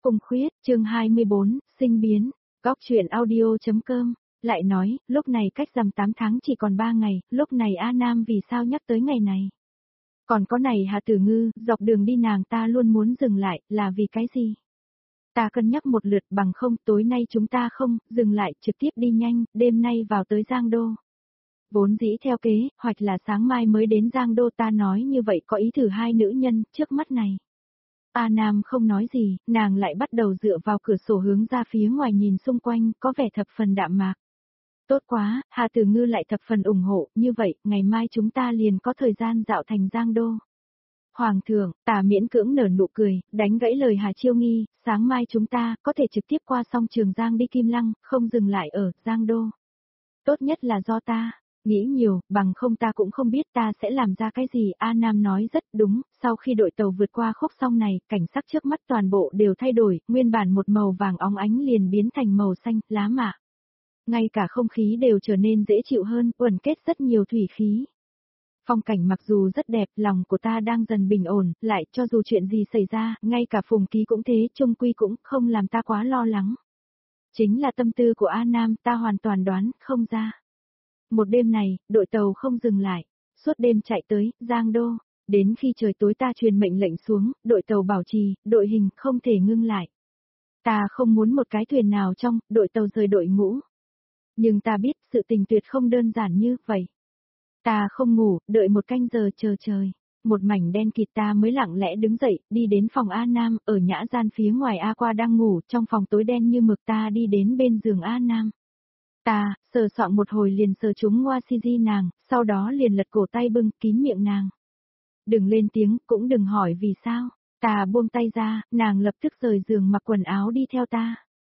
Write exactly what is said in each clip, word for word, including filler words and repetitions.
Cung Khuyết, chương hai mươi bốn, sinh biến, góc truyện audio.com, lại nói, lúc này cách rằm tám tháng chỉ còn ba ngày, lúc này A Nam vì sao nhắc tới ngày này? Còn có này Hà Tử Ngư, dọc đường đi nàng ta luôn muốn dừng lại, là vì cái gì? Ta cân nhắc một lượt bằng không, tối nay chúng ta không, dừng lại, trực tiếp đi nhanh, đêm nay vào tới Giang Đô. Vốn dĩ theo kế, hoặc là sáng mai mới đến Giang Đô, ta nói như vậy có ý thử hai nữ nhân, trước mắt này. A Nam không nói gì, nàng lại bắt đầu dựa vào cửa sổ hướng ra phía ngoài nhìn xung quanh, có vẻ thập phần đạm mạc. Tốt quá, Hà Tử Ngư lại thập phần ủng hộ, như vậy, ngày mai chúng ta liền có thời gian dạo thành Giang Đô. Hoàng thượng, Tà miễn cưỡng nở nụ cười, đánh gãy lời Hà Chiêu Nghi, sáng mai chúng ta có thể trực tiếp qua sông Trường Giang đi Kim Lăng, không dừng lại ở Giang Đô. Tốt nhất là do ta. Nghĩ nhiều, bằng không ta cũng không biết ta sẽ làm ra cái gì. A Nam nói rất đúng, sau khi đội tàu vượt qua khúc sông này, cảnh sắc trước mắt toàn bộ đều thay đổi, nguyên bản một màu vàng óng ánh liền biến thành màu xanh, lá mạ. Ngay cả không khí đều trở nên dễ chịu hơn, uẩn kết rất nhiều thủy khí. Phong cảnh mặc dù rất đẹp, lòng của ta đang dần bình ổn, lại cho dù chuyện gì xảy ra, ngay cả Phùng Ký cũng thế, chung quy cũng không làm ta quá lo lắng. Chính là tâm tư của A Nam, ta hoàn toàn đoán không ra. Một đêm này, đội tàu không dừng lại, suốt đêm chạy tới Giang Đô, đến khi trời tối ta truyền mệnh lệnh xuống, đội tàu bảo trì, đội hình không thể ngưng lại. Ta không muốn một cái thuyền nào trong đội tàu rời đội ngũ. Nhưng ta biết sự tình tuyệt không đơn giản như vậy. Ta không ngủ, đợi một canh giờ chờ trời. Một mảnh đen kịt ta mới lặng lẽ đứng dậy, đi đến phòng A Nam, ở nhã gian phía ngoài A Qua đang ngủ, trong phòng tối đen như mực ta đi đến bên giường A Nam. Ta, sờ soạng một hồi liền sờ trúng ngoa si di nàng, sau đó liền lật cổ tay bưng kín miệng nàng. Đừng lên tiếng, cũng đừng hỏi vì sao. Ta buông tay ra, nàng lập tức rời giường mặc quần áo đi theo ta.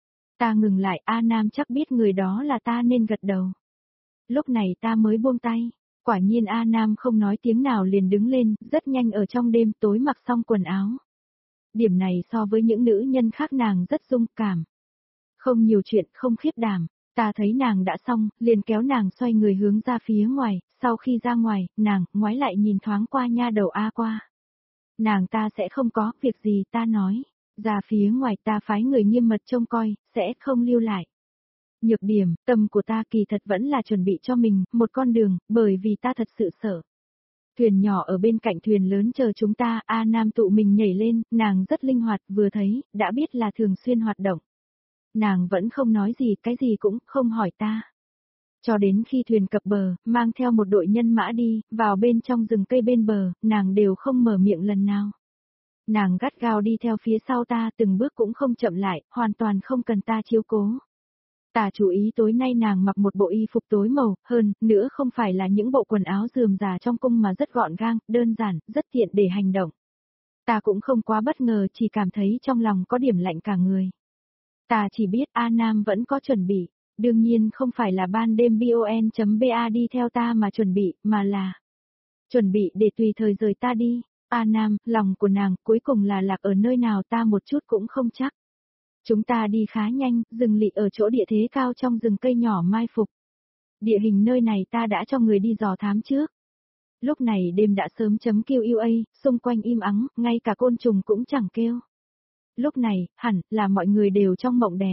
Ta ngừng lại, A Nam chắc biết người đó là ta nên gật đầu. Lúc này ta mới buông tay. Quả nhiên A Nam không nói tiếng nào liền đứng lên, rất nhanh ở trong đêm tối mặc xong quần áo. Điểm này so với những nữ nhân khác nàng rất dung cảm. Không nhiều chuyện, không khiếp đảm. Ta thấy nàng đã xong, liền kéo nàng xoay người hướng ra phía ngoài, sau khi ra ngoài, nàng ngoái lại nhìn thoáng qua nha đầu A Qua. Nàng ta sẽ không có việc gì ta nói, ra phía ngoài ta phái người nghiêm mật trông coi, sẽ không lưu lại. Nhược điểm, tâm của ta kỳ thật vẫn là chuẩn bị cho mình một con đường, bởi vì ta thật sự sợ. Thuyền nhỏ ở bên cạnh thuyền lớn chờ chúng ta, A Nam tụ mình nhảy lên, nàng rất linh hoạt, vừa thấy, đã biết là thường xuyên hoạt động. Nàng vẫn không nói gì, cái gì cũng không hỏi ta. Cho đến khi thuyền cập bờ, mang theo một đội nhân mã đi, vào bên trong rừng cây bên bờ, nàng đều không mở miệng lần nào. Nàng gắt gao đi theo phía sau ta, từng bước cũng không chậm lại, hoàn toàn không cần ta chiếu cố. Ta chú ý tối nay nàng mặc một bộ y phục tối màu, hơn nữa không phải là những bộ quần áo rườm rà trong cung mà rất gọn gàng, đơn giản, rất tiện để hành động. Ta cũng không quá bất ngờ, chỉ cảm thấy trong lòng có điểm lạnh cả người. Ta chỉ biết A Nam vẫn có chuẩn bị, đương nhiên không phải là ban đêm bon.ba đi theo ta mà chuẩn bị, mà là chuẩn bị để tùy thời rời ta đi. A Nam, lòng của nàng cuối cùng là lạc ở nơi nào ta một chút cũng không chắc. Chúng ta đi khá nhanh, dừng lị ở chỗ địa thế cao trong rừng cây nhỏ mai phục. Địa hình nơi này ta đã cho người đi dò thám trước. Lúc này đêm đã sớm chấm kêu u a, xung quanh im ắng, ngay cả côn trùng cũng chẳng kêu. Lúc này, hẳn là mọi người đều trong mộng đẹp.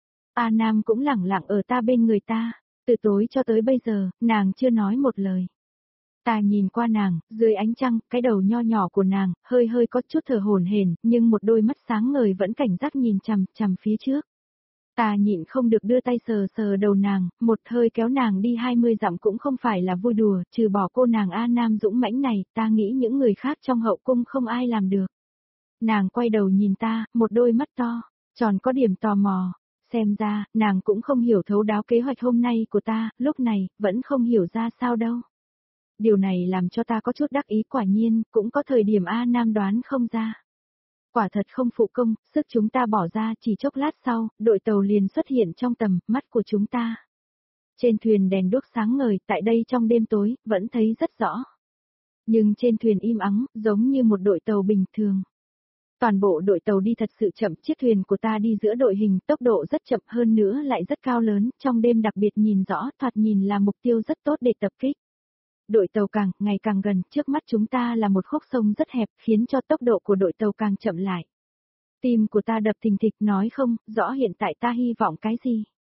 A Nam cũng lẳng lặng ở ta bên người ta, từ tối cho tới bây giờ, nàng chưa nói một lời. Ta nhìn qua nàng, dưới ánh trăng, cái đầu nho nhỏ của nàng, hơi hơi có chút thở hổn hển, nhưng một đôi mắt sáng ngời vẫn cảnh giác nhìn chằm chằm phía trước. Ta nhịn không được đưa tay sờ sờ đầu nàng, một hơi kéo nàng đi hai mươi dặm cũng không phải là vui đùa, trừ bỏ cô nàng A Nam dũng mãnh này, ta nghĩ những người khác trong hậu cung không ai làm được. Nàng quay đầu nhìn ta, một đôi mắt to, tròn có điểm tò mò, xem ra, nàng cũng không hiểu thấu đáo kế hoạch hôm nay của ta, lúc này, vẫn không hiểu ra sao đâu. Điều này làm cho ta có chút đắc ý, quả nhiên, cũng có thời điểm A Nam đoán không ra. Quả thật không phụ công, sức chúng ta bỏ ra chỉ chốc lát sau, đội tàu liền xuất hiện trong tầm mắt của chúng ta. Trên thuyền đèn đuốc sáng ngời, tại đây trong đêm tối, vẫn thấy rất rõ. Nhưng trên thuyền im ắng, giống như một đội tàu bình thường. Toàn bộ đội tàu đi thật sự chậm, chiếc thuyền của ta đi giữa đội hình, tốc độ rất chậm hơn nữa lại rất cao lớn, trong đêm đặc biệt nhìn rõ, thoạt nhìn là mục tiêu rất tốt để tập kích. Đội tàu càng, ngày càng gần, trước mắt chúng ta là một khúc sông rất hẹp, khiến cho tốc độ của đội tàu càng chậm lại. Tim của ta đập thình thịch nói không, rõ hiện tại ta hy vọng cái gì.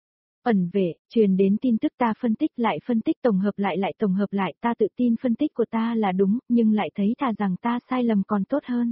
Ẩn vệ, truyền đến tin tức ta phân tích lại phân tích tổng hợp lại lại tổng hợp lại ta tự tin phân tích của ta là đúng, nhưng lại thấy thà rằng ta sai lầm còn tốt hơn.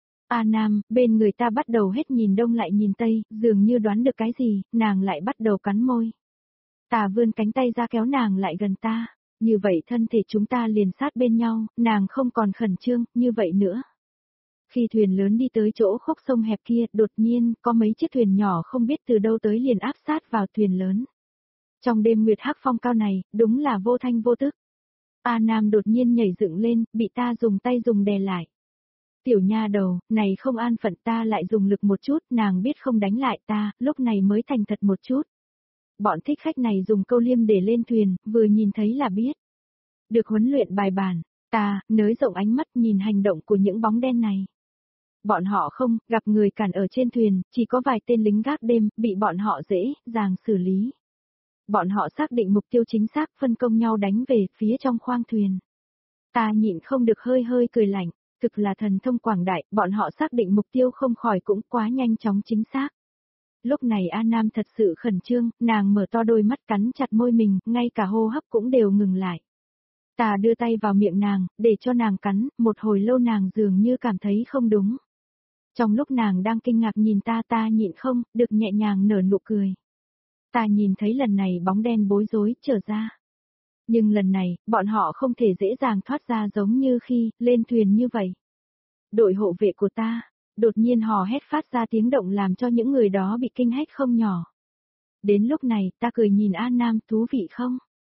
A Nam, bên người ta bắt đầu hết nhìn đông lại nhìn tây, dường như đoán được cái gì, nàng lại bắt đầu cắn môi. Ta vươn cánh tay ra kéo nàng lại gần ta, như vậy thân thể chúng ta liền sát bên nhau, nàng không còn khẩn trương, như vậy nữa. Khi thuyền lớn đi tới chỗ khúc sông hẹp kia, đột nhiên, có mấy chiếc thuyền nhỏ không biết từ đâu tới liền áp sát vào thuyền lớn. Trong đêm nguyệt hắc phong cao này, đúng là vô thanh vô tức. A Nam đột nhiên nhảy dựng lên, bị ta dùng tay dùng đè lại. Tiểu nha đầu, này không an phận ta lại dùng lực một chút, nàng biết không đánh lại ta, lúc này mới thành thật một chút. Bọn thích khách này dùng câu liêm để lên thuyền, vừa nhìn thấy là biết. Được huấn luyện bài bản, ta, nới rộng ánh mắt nhìn hành động của những bóng đen này. Bọn họ không, gặp người cản ở trên thuyền, chỉ có vài tên lính gác đêm, bị bọn họ dễ, dàng xử lý. Bọn họ xác định mục tiêu chính xác, phân công nhau đánh về phía trong khoang thuyền. Ta nhịn không được hơi hơi cười lạnh, thực là thần thông quảng đại, bọn họ xác định mục tiêu không khỏi cũng quá nhanh chóng chính xác. Lúc này A Nam thật sự khẩn trương, nàng mở to đôi mắt cắn chặt môi mình, ngay cả hô hấp cũng đều ngừng lại. Ta đưa tay vào miệng nàng, để cho nàng cắn, một hồi lâu nàng dường như cảm thấy không đúng. Trong lúc nàng đang kinh ngạc nhìn ta ta nhịn không, được nhẹ nhàng nở nụ cười. Ta nhìn thấy lần này bóng đen bối rối, trở ra. Nhưng lần này, bọn họ không thể dễ dàng thoát ra giống như khi, lên thuyền như vậy. Đội hộ vệ của ta, đột nhiên hò hét phát ra tiếng động làm cho những người đó bị kinh hách không nhỏ. Đến lúc này, ta cười nhìn A Nam thú vị không?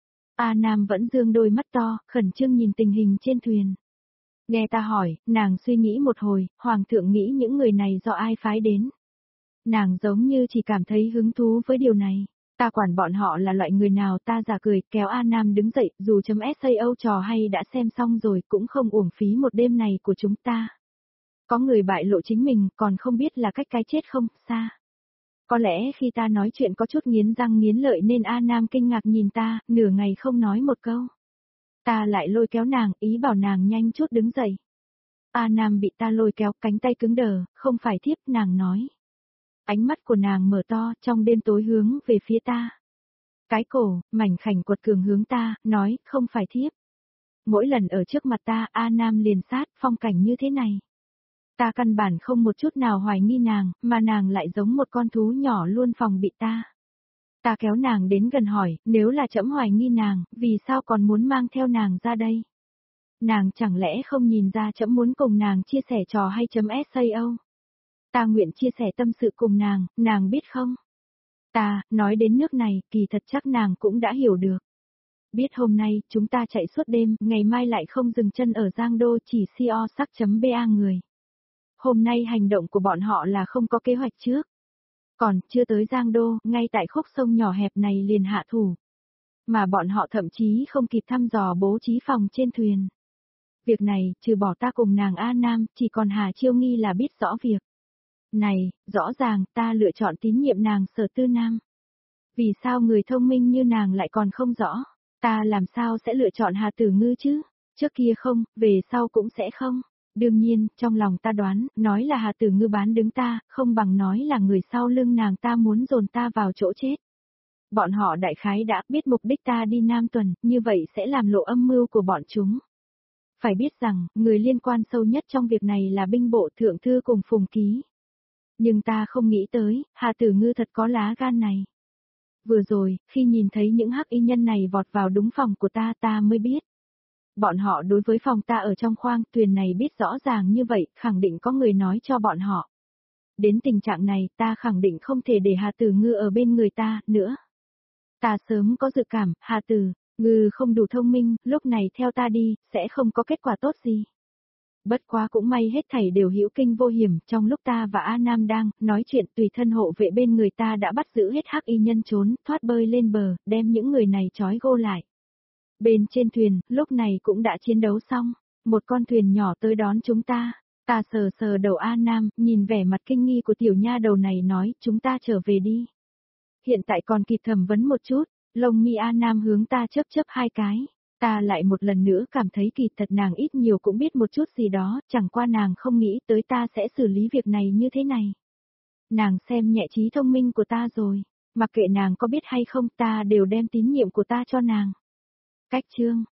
A Nam vẫn dương đôi mắt to, khẩn trương nhìn tình hình trên thuyền. Nghe ta hỏi, nàng suy nghĩ một hồi, Hoàng thượng nghĩ những người này do ai phái đến. Nàng giống như chỉ cảm thấy hứng thú với điều này. Ta quản bọn họ là loại người nào ta giả cười, kéo A Nam đứng dậy, dù chấm sao trò hay đã xem xong rồi cũng không uổng phí một đêm này của chúng ta. Có người bại lộ chính mình, còn không biết là cách cái chết không, xa. Có lẽ khi ta nói chuyện có chút nghiến răng nghiến lợi nên A Nam kinh ngạc nhìn ta, nửa ngày không nói một câu. Ta lại lôi kéo nàng, ý bảo nàng nhanh chút đứng dậy. A Nam bị ta lôi kéo, cánh tay cứng đờ, không phải thiếp, nàng nói. Ánh mắt của nàng mở to, trong đêm tối hướng về phía ta. Cái cổ, mảnh khảnh quật cường hướng ta, nói, không phải thiếp. Mỗi lần ở trước mặt ta, A Nam liền sát, phong cảnh như thế này. Ta căn bản không một chút nào hoài nghi nàng, mà nàng lại giống một con thú nhỏ luôn phòng bị ta. Ta kéo nàng đến gần hỏi, nếu là trẫm hoài nghi nàng, vì sao còn muốn mang theo nàng ra đây? Nàng chẳng lẽ không nhìn ra trẫm muốn cùng nàng chia sẻ trò hay chấm sao? Ta nguyện chia sẻ tâm sự cùng nàng, nàng biết không? Ta, nói đến nước này, kỳ thật chắc nàng cũng đã hiểu được. Biết hôm nay, chúng ta chạy suốt đêm, ngày mai lại không dừng chân ở Giang Đô chỉ co sắc chấm ba người. Hôm nay hành động của bọn họ là không có kế hoạch trước. Còn, chưa tới Giang Đô, ngay tại khúc sông nhỏ hẹp này liền hạ thủ. Mà bọn họ thậm chí không kịp thăm dò bố trí phòng trên thuyền. Việc này, trừ bỏ ta cùng nàng A Nam, chỉ còn Hà Chiêu Nghi là biết rõ việc. Này, rõ ràng, ta lựa chọn tín nhiệm nàng Sở Tư Nam. Vì sao người thông minh như nàng lại còn không rõ? Ta làm sao sẽ lựa chọn Hà Tử Ngư chứ? Trước kia không, về sau cũng sẽ không. Đương nhiên, trong lòng ta đoán, nói là Hà Tử Ngư bán đứng ta, không bằng nói là người sau lưng nàng ta muốn dồn ta vào chỗ chết. Bọn họ đại khái đã biết mục đích ta đi Nam Tuần, như vậy sẽ làm lộ âm mưu của bọn chúng. Phải biết rằng, người liên quan sâu nhất trong việc này là binh bộ thượng thư cùng Phùng Ký. Nhưng ta không nghĩ tới, Hà Tử Ngư thật có lá gan này. Vừa rồi, khi nhìn thấy những hắc y nhân này vọt vào đúng phòng của ta ta mới biết. Bọn họ đối với phòng ta ở trong khoang thuyền này biết rõ ràng như vậy, khẳng định có người nói cho bọn họ. Đến tình trạng này ta khẳng định không thể để Hà Tử Ngư ở bên người ta nữa. Ta sớm có dự cảm, Hà Tử Ngư không đủ thông minh, lúc này theo ta đi, sẽ không có kết quả tốt gì. Bất quá cũng may hết thảy đều hữu kinh vô hiểm, trong lúc ta và A Nam đang nói chuyện tùy thân hộ vệ bên người ta đã bắt giữ hết hắc y nhân trốn, thoát bơi lên bờ, đem những người này trói gô lại. Bên trên thuyền, lúc này cũng đã chiến đấu xong, một con thuyền nhỏ tới đón chúng ta. Ta sờ sờ đầu A Nam, nhìn vẻ mặt kinh nghi của tiểu nha đầu này nói, chúng ta trở về đi. Hiện tại còn kịp thẩm vấn một chút, lông mi A Nam hướng ta chớp chớp hai cái. Ta lại một lần nữa cảm thấy kỳ thật nàng ít nhiều cũng biết một chút gì đó, chẳng qua nàng không nghĩ tới ta sẽ xử lý việc này như thế này. Nàng xem nhẹ trí thông minh của ta rồi, mặc kệ nàng có biết hay không ta đều đem tín nhiệm của ta cho nàng. Cách chương